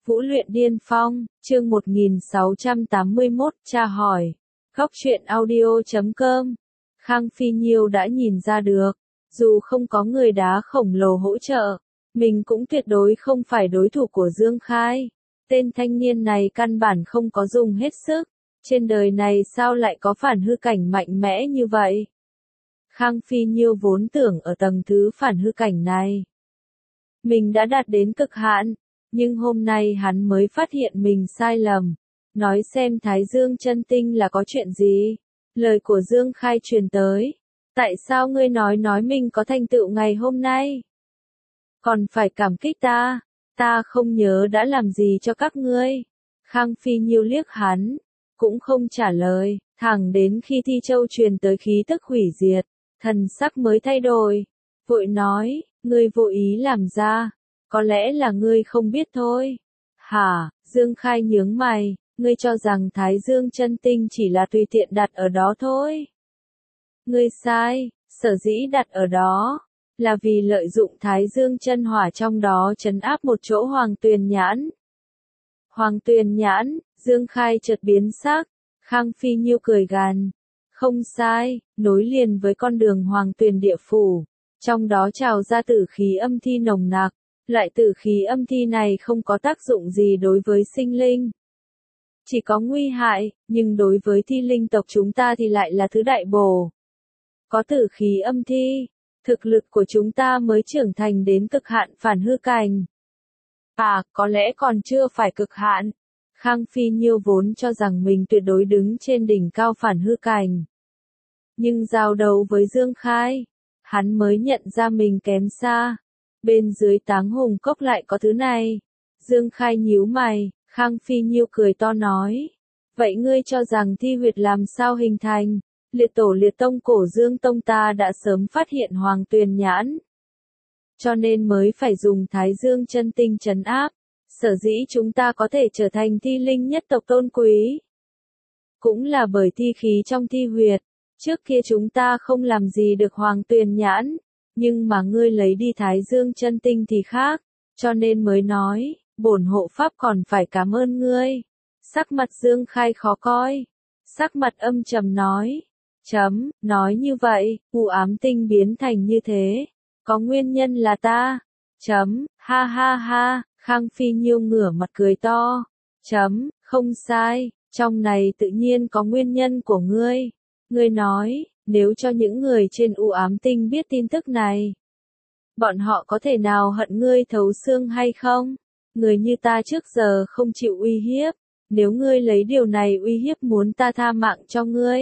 Vũ luyện điên phong, chương 1681, tra hỏi. Góc truyện audio.com. Khang Phi Nhiêu đã nhìn ra được, dù không có người đá khổng lồ hỗ trợ, mình cũng tuyệt đối không phải đối thủ của Dương Khai. Tên thanh niên này căn bản không có dùng hết sức, trên đời này sao lại có phản hư cảnh mạnh mẽ như vậy? Khang Phi Nhiêu vốn tưởng ở tầng thứ phản hư cảnh này, mình đã đạt đến cực hạn, nhưng hôm nay hắn mới phát hiện mình sai lầm. Nói xem Thái Dương chân tinh là có chuyện gì? Lời của Dương Khai truyền tới. Tại sao ngươi nói mình có thành tựu ngày hôm nay? Còn phải cảm kích ta, ta không nhớ đã làm gì cho các ngươi. Khang Phi Nhiêu liếc hắn, cũng không trả lời, thẳng đến khi Thi Châu truyền tới khí tức hủy diệt, thần sắc mới thay đổi, vội nói, ngươi vô ý làm ra, có lẽ là ngươi không biết thôi. Hả? Dương Khai nhướng mày, ngươi cho rằng Thái Dương chân tinh chỉ là tùy tiện đặt ở đó thôi. Ngươi sai, sở dĩ đặt ở đó, là vì lợi dụng Thái Dương chân hỏa trong đó trấn áp một chỗ Hoàng Tuyền Nhãn. Hoàng Tuyền Nhãn, Dương Khai chợt biến sắc, Khang Phi Nhiêu cười gằn. Không sai, nối liền với con đường Hoàng Tuyền địa phủ, trong đó trào ra tử khí âm thi nồng nặc. Loại tử khí âm thi này không có tác dụng gì đối với sinh linh, chỉ có nguy hại, nhưng đối với thi linh tộc chúng ta thì lại là thứ đại bổ. Có tử khí âm thi, thực lực của chúng ta mới trưởng thành đến cực hạn phản hư cảnh. À, có lẽ còn chưa phải cực hạn. Khang Phi Nhiêu vốn cho rằng mình tuyệt đối đứng trên đỉnh cao phản hư cảnh. Nhưng giao đấu với Dương Khai, hắn mới nhận ra mình kém xa. Bên dưới Táng Hùng Cốc lại có thứ này. Dương Khai nhíu mày, Khang Phi Nhiêu cười to nói. Vậy ngươi cho rằng thi huyệt làm sao hình thành? Liệt tổ liệt tông cổ Dương Tông ta đã sớm phát hiện Hoàng Tuyền Nhãn, cho nên mới phải dùng Thái Dương chân tinh trấn áp. Sở dĩ chúng ta có thể trở thành thi linh nhất tộc tôn quý, cũng là bởi thi khí trong thi huyệt. Trước kia chúng ta không làm gì được Hoàng Tuyền Nhãn, nhưng mà ngươi lấy đi Thái Dương chân tinh thì khác, cho nên mới nói, bổn hộ pháp còn phải cảm ơn ngươi. Sắc mặt Dương Khai khó coi, sắc mặt âm trầm nói, nói như vậy, u ám tinh biến thành như thế, có nguyên nhân là ta, ha ha ha, Khang Phi Nhiêu ngửa mặt cười to, không sai, trong này tự nhiên có nguyên nhân của ngươi. Ngươi nói, nếu cho những người trên u ám tinh biết tin tức này, bọn họ có thể nào hận ngươi thấu xương hay không? Người như ta trước giờ không chịu uy hiếp, nếu ngươi lấy điều này uy hiếp muốn ta tha mạng cho ngươi,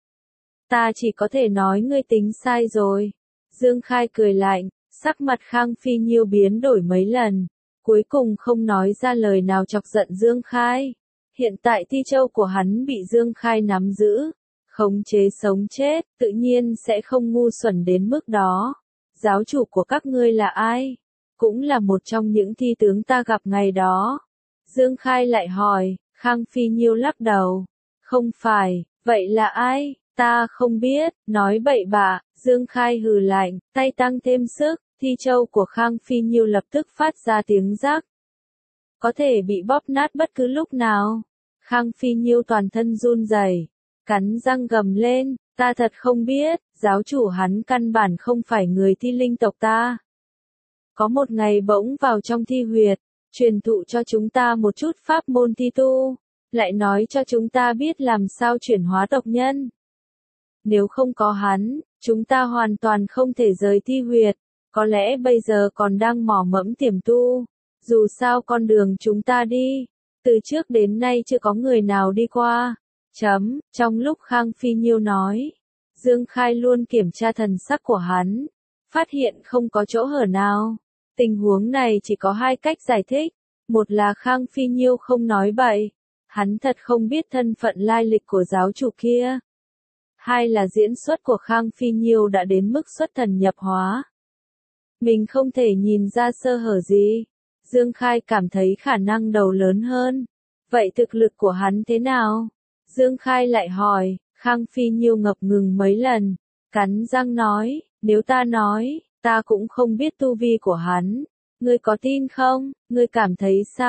ta chỉ có thể nói ngươi tính sai rồi. Dương Khai cười lạnh, sắc mặt Khang Phi Nhiêu biến đổi mấy lần, cuối cùng không nói ra lời nào chọc giận Dương Khai. Hiện tại Thi Châu của hắn bị Dương Khai nắm giữ, khống chế sống chết, tự nhiên sẽ không ngu xuẩn đến mức đó. Giáo chủ của các ngươi là ai? Cũng là một trong những thi tướng ta gặp ngày đó. Dương Khai lại hỏi, Khang Phi Nhiêu lắc đầu. Không phải, vậy là ai? Ta không biết, nói bậy bạ. Dương Khai hừ lạnh, tay tăng thêm sức, Thi Châu của Khang Phi Nhiêu lập tức phát ra tiếng rắc. Có thể bị bóp nát bất cứ lúc nào. Khang Phi Nhiêu toàn thân run rẩy, cắn răng gầm lên, ta thật không biết, giáo chủ hắn căn bản không phải người thi linh tộc ta. Có một ngày bỗng vào trong thi huyệt, truyền thụ cho chúng ta một chút pháp môn thi tu, lại nói cho chúng ta biết làm sao chuyển hóa tộc nhân. Nếu không có hắn, chúng ta hoàn toàn không thể rời thi huyệt, có lẽ bây giờ còn đang mò mẫm tiềm tu. Dù sao con đường chúng ta đi, từ trước đến nay chưa có người nào đi qua. Trong lúc Khang Phi Nhiêu nói, Dương Khai luôn kiểm tra thần sắc của hắn, phát hiện không có chỗ hở nào. Tình huống này chỉ có hai cách giải thích, một là Khang Phi Nhiêu không nói bậy, hắn thật không biết thân phận lai lịch của giáo chủ kia. Hai là diễn xuất của Khang Phi Nhiêu đã đến mức xuất thần nhập hóa. Mình không thể nhìn ra sơ hở gì. Dương Khai cảm thấy khả năng đầu lớn hơn. Vậy thực lực của hắn thế nào? Dương Khai lại hỏi, Khang Phi Nhiêu ngập ngừng mấy lần, cắn răng nói, nếu ta nói, ta cũng không biết tu vi của hắn. Ngươi có tin không? Ngươi cảm thấy sao?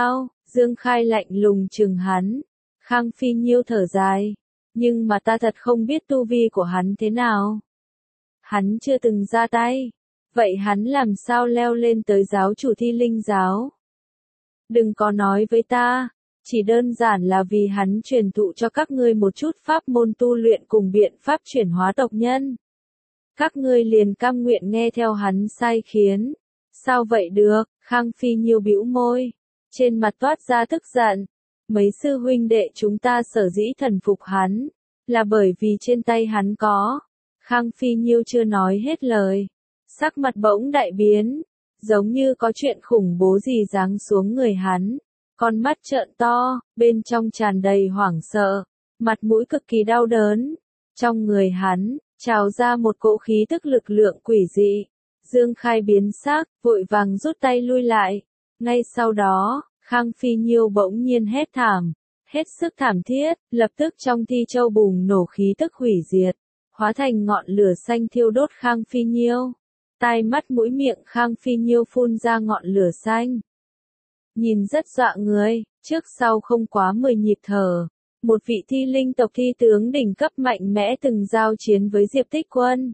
Dương Khai lạnh lùng chừng hắn. Khang Phi Nhiêu thở dài. Nhưng mà ta thật không biết tu vi của hắn thế nào. Hắn chưa từng ra tay. Vậy hắn làm sao leo lên tới giáo chủ Thi Linh giáo? Đừng có nói với ta. Chỉ đơn giản là vì hắn truyền thụ cho các ngươi một chút pháp môn tu luyện cùng biện pháp chuyển hóa tộc nhân. Các ngươi liền cam nguyện nghe theo hắn sai khiến. Sao vậy được? Khang Phi Nhiêu bĩu môi. Trên mặt toát ra tức giận. Mấy sư huynh đệ chúng ta sở dĩ thần phục hắn. Là bởi vì trên tay hắn có. Khang Phi Nhiêu chưa nói hết lời. Sắc mặt bỗng đại biến. Giống như có chuyện khủng bố gì giáng xuống người hắn. Con mắt trợn to, bên trong tràn đầy hoảng sợ. Mặt mũi cực kỳ đau đớn. Trong người hắn, trào ra một cỗ khí tức lực lượng quỷ dị. Dương Khai biến sắc, vội vàng rút tay lui lại. Ngay sau đó, Khang Phi Nhiêu bỗng nhiên hét thảm. Hết sức thảm thiết, lập tức trong thi châu bùng nổ khí tức hủy diệt. Hóa thành ngọn lửa xanh thiêu đốt Khang Phi Nhiêu. Tai mắt mũi miệng Khang Phi Nhiêu phun ra ngọn lửa xanh. Nhìn rất dọa người, trước sau không quá 10 nhịp thở. Một vị thi linh tộc thi tướng đỉnh cấp mạnh mẽ từng giao chiến với Diệp Tích Quân.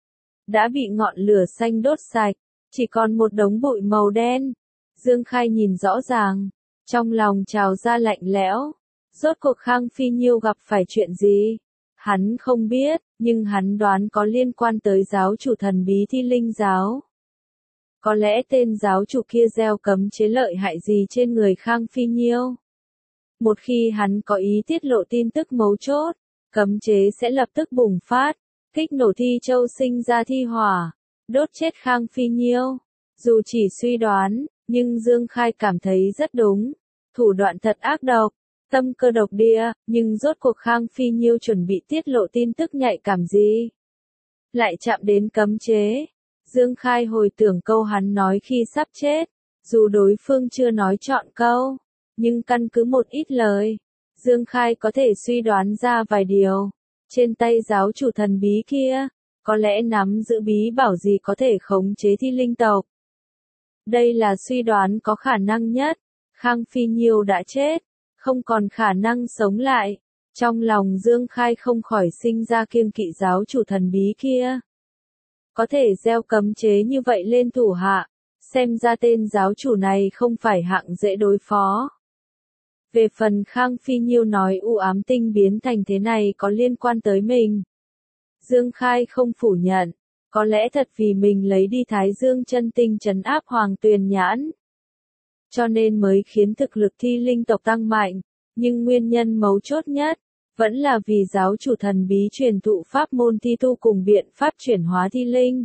Đã bị ngọn lửa xanh đốt sạch, chỉ còn một đống bụi màu đen. Dương Khai nhìn rõ ràng, trong lòng trào ra lạnh lẽo. Rốt cuộc Khang Phi Nhiêu gặp phải chuyện gì? Hắn không biết, nhưng hắn đoán có liên quan tới giáo chủ thần bí Thi Linh giáo. Có lẽ tên giáo chủ kia gieo cấm chế lợi hại gì trên người Khang Phi Nhiêu. Một khi hắn có ý tiết lộ tin tức mấu chốt, cấm chế sẽ lập tức bùng phát, kích nổ thi châu sinh ra thi hỏa, đốt chết Khang Phi Nhiêu. Dù chỉ suy đoán, nhưng Dương Khai cảm thấy rất đúng. Thủ đoạn thật ác độc, tâm cơ độc địa, nhưng rốt cuộc Khang Phi Nhiêu chuẩn bị tiết lộ tin tức nhạy cảm gì? Lại chạm đến cấm chế. Dương Khai hồi tưởng câu hắn nói khi sắp chết, dù đối phương chưa nói trọn câu, nhưng căn cứ một ít lời, Dương Khai có thể suy đoán ra vài điều. Trên tay giáo chủ thần bí kia, có lẽ nắm giữ bí bảo gì có thể khống chế thi linh tộc. Đây là suy đoán có khả năng nhất. Khang Phi Nhiêu đã chết, không còn khả năng sống lại. Trong lòng Dương Khai không khỏi sinh ra kiêng kỵ giáo chủ thần bí kia. Có thể gieo cấm chế như vậy lên thủ hạ, xem ra tên giáo chủ này không phải hạng dễ đối phó. Về phần Khang Phi Nhiêu nói u ám tinh biến thành thế này có liên quan tới mình. Dương Khai không phủ nhận, có lẽ thật vì mình lấy đi Thái Dương chân tinh trấn áp Hoàng Tuyền Nhãn. Cho nên mới khiến thực lực thi linh tộc tăng mạnh, nhưng nguyên nhân mấu chốt nhất, vẫn là vì giáo chủ thần bí truyền thụ pháp môn thi tu cùng biện pháp chuyển hóa thi linh.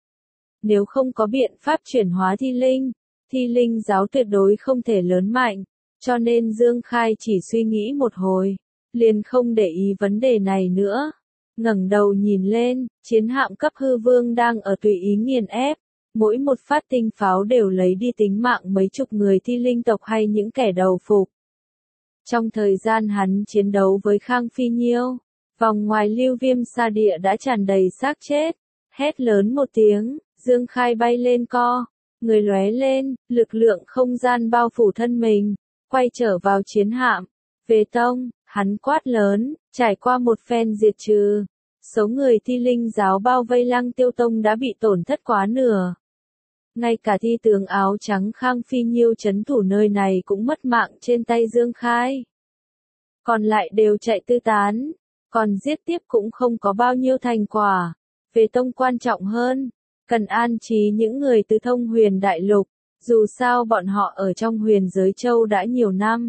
Nếu không có biện pháp chuyển hóa thi linh giáo tuyệt đối không thể lớn mạnh, cho nên Dương Khai chỉ suy nghĩ một hồi, liền không để ý vấn đề này nữa. Ngẩng đầu nhìn lên, chiến hạm cấp hư vương đang ở tùy ý nghiền ép, mỗi một phát tinh pháo đều lấy đi tính mạng mấy chục người thi linh tộc hay những kẻ đầu phục. Trong thời gian hắn chiến đấu với Khang Phi Nhiêu, vòng ngoài Lưu Viêm Sa Địa đã tràn đầy xác chết. Hét lớn một tiếng, Dương Khai bay lên co, người lóe lên, lực lượng không gian bao phủ thân mình, quay trở vào chiến hạm. Về tông, hắn quát lớn, trải qua một phen diệt trừ, số người thi linh giáo bao vây Lăng Tiêu Tông đã bị tổn thất quá nửa. Ngay cả thi tướng áo trắng Khang Phi Nhiêu trấn thủ nơi này cũng mất mạng trên tay Dương Khai. Còn lại đều chạy tứ tán, còn giết tiếp cũng không có bao nhiêu thành quả. Về tông quan trọng hơn, cần an trí những người từ Thông Huyền Đại Lục, dù sao bọn họ ở trong Huyền Giới Châu đã nhiều năm.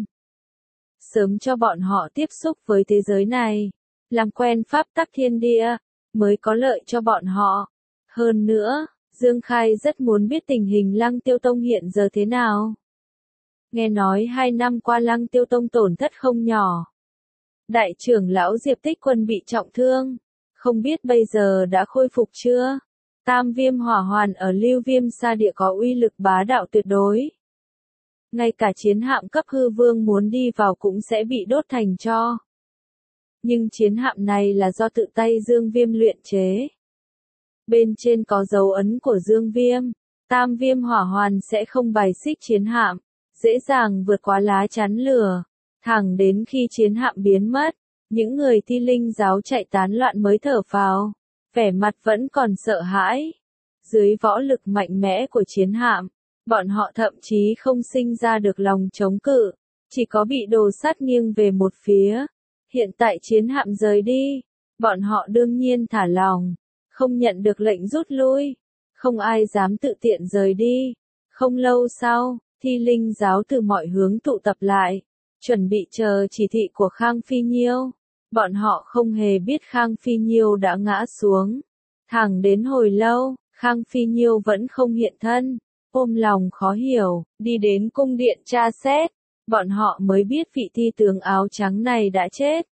Sớm cho bọn họ tiếp xúc với thế giới này, làm quen pháp tắc thiên địa, mới có lợi cho bọn họ. Hơn nữa, Dương Khai rất muốn biết tình hình Lăng Tiêu Tông hiện giờ thế nào. Nghe nói 2 năm qua Lăng Tiêu Tông tổn thất không nhỏ. Đại trưởng lão Diệp Tích Quân bị trọng thương, không biết bây giờ đã khôi phục chưa? Tam viêm hỏa hoàn ở Lưu Viêm Sa Địa có uy lực bá đạo tuyệt đối. Ngay cả chiến hạm cấp hư vương muốn đi vào cũng sẽ bị đốt thành tro. Nhưng chiến hạm này là do tự tay Dương Viêm luyện chế. Bên trên có dấu ấn của Dương Viêm, tam viêm hỏa hoàn sẽ không bài xích chiến hạm. dễ dàng vượt qua lá chắn lửa, thẳng đến khi chiến hạm biến mất, những người Thi Linh giáo chạy tán loạn mới thở phào, vẻ mặt vẫn còn sợ hãi. Dưới võ lực mạnh mẽ của chiến hạm, bọn họ thậm chí không sinh ra được lòng chống cự, chỉ có bị đồ sắt nghiêng về một phía. Hiện tại chiến hạm rời đi, bọn họ đương nhiên thả lòng, không nhận được lệnh rút lui, không ai dám tự tiện rời đi. Không lâu sau, Thi Linh giáo từ mọi hướng tụ tập lại, chuẩn bị chờ chỉ thị của Khang Phi Nhiêu. Bọn họ không hề biết Khang Phi Nhiêu đã ngã xuống. Thẳng đến hồi lâu, Khang Phi Nhiêu vẫn không hiện thân, ôm lòng khó hiểu, đi đến cung điện tra xét. Bọn họ mới biết vị thi tướng áo trắng này đã chết.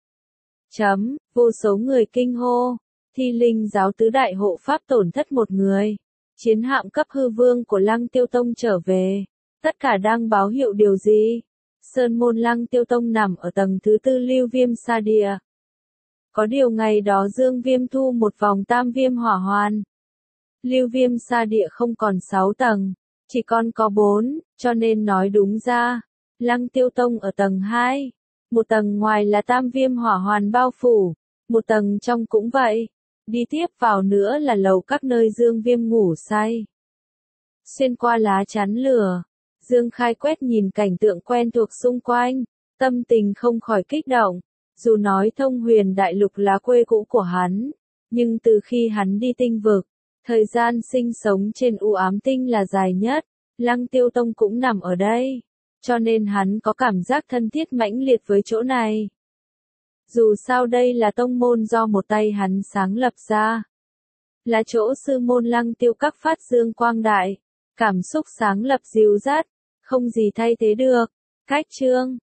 Vô số người kinh hô, Thi Linh giáo tứ đại hộ pháp tổn thất một người. Chiến hạm cấp hư vương của Lăng Tiêu Tông trở về. Tất cả đang báo hiệu điều gì? Sơn môn Lăng Tiêu Tông nằm ở tầng thứ 4 Lưu Viêm Sa Địa. Có điều ngày đó Dương Viêm thu một vòng tam viêm hỏa hoàn. Lưu Viêm Sa Địa không còn 6 tầng, chỉ còn có 4, cho nên nói đúng ra, Lăng Tiêu Tông ở tầng 2. Một tầng ngoài là tam viêm hỏa hoàn bao phủ, một tầng trong cũng vậy. Đi tiếp vào nữa là lầu các nơi Dương Viêm ngủ say. Xuyên qua lá chắn lửa, Dương Khai quét nhìn cảnh tượng quen thuộc xung quanh, tâm tình không khỏi kích động. Dù nói Thông Huyền Đại Lục là quê cũ của hắn, nhưng từ khi hắn đi tinh vực, thời gian sinh sống trên u ám tinh là dài nhất, Lăng Tiêu Tông cũng nằm ở đây, cho nên hắn có cảm giác thân thiết mãnh liệt với chỗ này. Dù sao đây là tông môn do một tay hắn sáng lập ra, là chỗ sư môn Lăng Tiêu các phát dương quang đại, cảm xúc sáng lập dịu dắt, không gì thay thế được. Cách chương